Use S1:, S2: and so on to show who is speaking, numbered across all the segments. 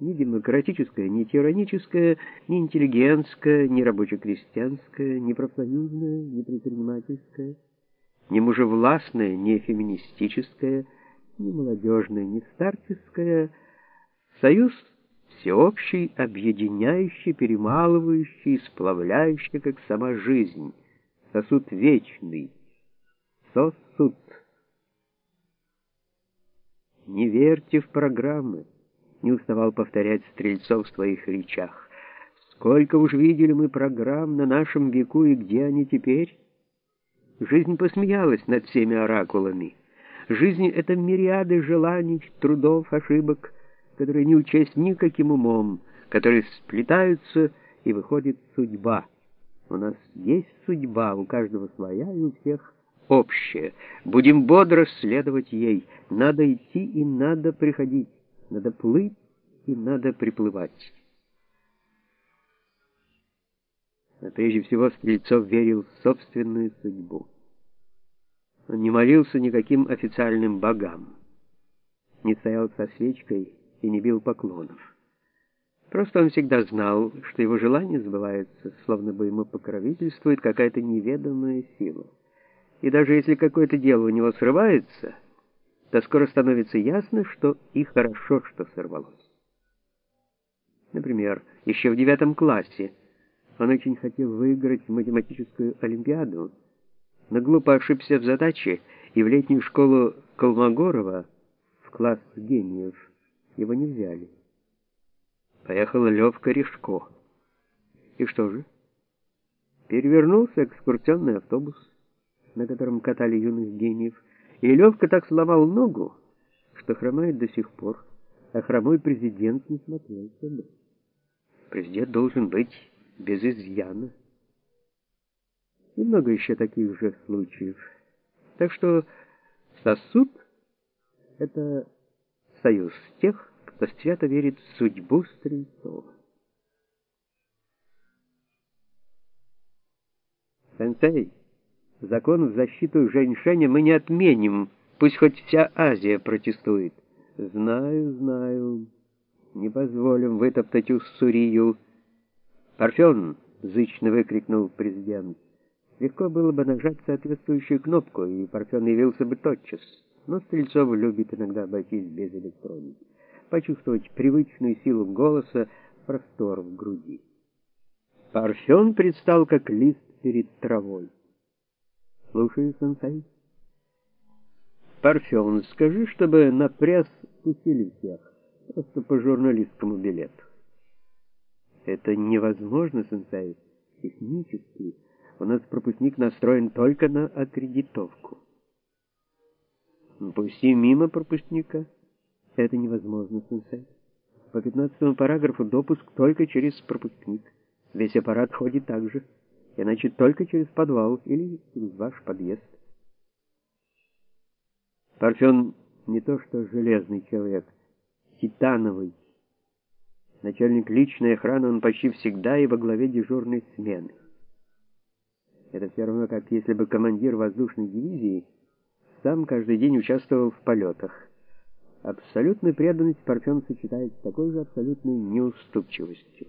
S1: Ни демократическое, ни тираническое, ни интеллигентское, ни рабоче-крестьянское, ни профсоюзное, ни предпринимательское, ни мужевластное, ни феминистическое, ни молодежное, ни старческое. Союз всеобщий, объединяющий, перемалывающий, сплавляющий, как сама жизнь. Сосуд вечный. Сосуд. Не верьте в программы, не уставал повторять Стрельцов в своих речах. Сколько уж видели мы программ на нашем веку, и где они теперь? Жизнь посмеялась над всеми оракулами. Жизнь — это мириады желаний, трудов, ошибок, которые не учесть никаким умом, которые сплетаются, и выходит судьба. У нас есть судьба, у каждого своя и у всех общая. Будем бодро следовать ей. Надо идти и надо приходить. Надо плыть и надо приплывать. А прежде всего Стрельцов верил в собственную судьбу. Он не молился никаким официальным богам, не стоял со свечкой и не бил поклонов. Просто он всегда знал, что его желания сбываются, словно бы ему покровительствует какая-то неведомая сила. И даже если какое-то дело у него срывается, то скоро становится ясно, что и хорошо, что сорвалось. Например, еще в 9 классе он очень хотел выиграть математическую олимпиаду, но глупо ошибся в задаче, и в летнюю школу Колмогорова, в класс гениев, его не взяли. Поехал Левка Решко. И что же? Перевернулся экскурсионный автобус, на котором катали юных гениев, и Левка так сломал ногу, что хромает до сих пор, а хромой президент не смотрелся бы. Президент должен быть без изъяна. И много еще таких же случаев. Так что сосуд — это союз тех, кто свято верит в судьбу Стрельцова. Сенсей, закон в защиту женьшеня мы не отменим, пусть хоть вся Азия протестует. Знаю, знаю, не позволим вытоптать Уссурию. Парфен, зычно выкрикнул президент. Легко было бы нажать соответствующую кнопку, и Парфен явился бы тотчас. Но Стрельцов любит иногда обойтись без электроники. Почувствовать привычную силу голоса, простор в груди. Парфен предстал как лист перед травой. Слушаю, сенсей. Парфен, скажи, чтобы на пресс пустили всех, просто по журналистскому билету. Это невозможно, сенсей, технически. У нас пропускник настроен только на аккредитовку. Пусти мимо пропускника. Это невозможно, сенсей. По 15-му параграфу допуск только через пропускник. Весь аппарат ходит так же. Иначе только через подвал или через ваш подъезд. Парфен не то что железный человек, титановый. Начальник личной охраны, он почти всегда и во главе дежурной смены. Это все равно, как если бы командир воздушной дивизии сам каждый день участвовал в полетах. Абсолютную преданность Парфен сочетает с такой же абсолютной неуступчивостью.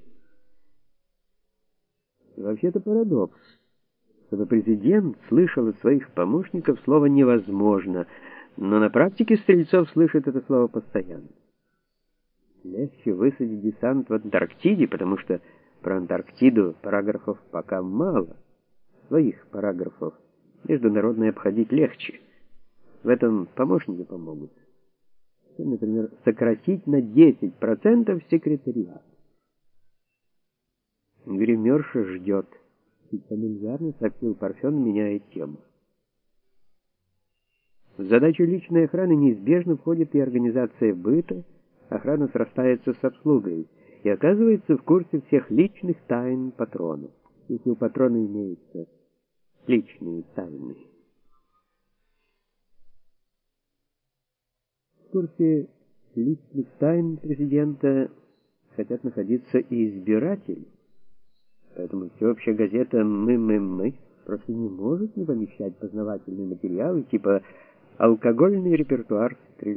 S1: Вообще-то парадокс, чтобы президент слышал от своих помощников слово «невозможно», но на практике Стрельцов слышит это слово постоянно. Легче высадить десант в Антарктиде, потому что про Антарктиду параграфов пока мало. Своих параграфов международные обходить легче. В этом помощники помогут. Например, сократить на 10% секретариат. Гримерша ждет. И фамильярно сообщил Парфен, меняя тему. В задачу личной охраны неизбежно входит и организация быта. Охрана срастается с обслугой и оказывается в курсе всех личных тайн патрона, если у патрона имеются личные тайны. В курсе личных тайн президента хотят находиться и избиратели. Поэтому всеобщая газета «Мы» просто не может не помещать познавательные материалы типа «Алкогольный репертуар Стрельцова».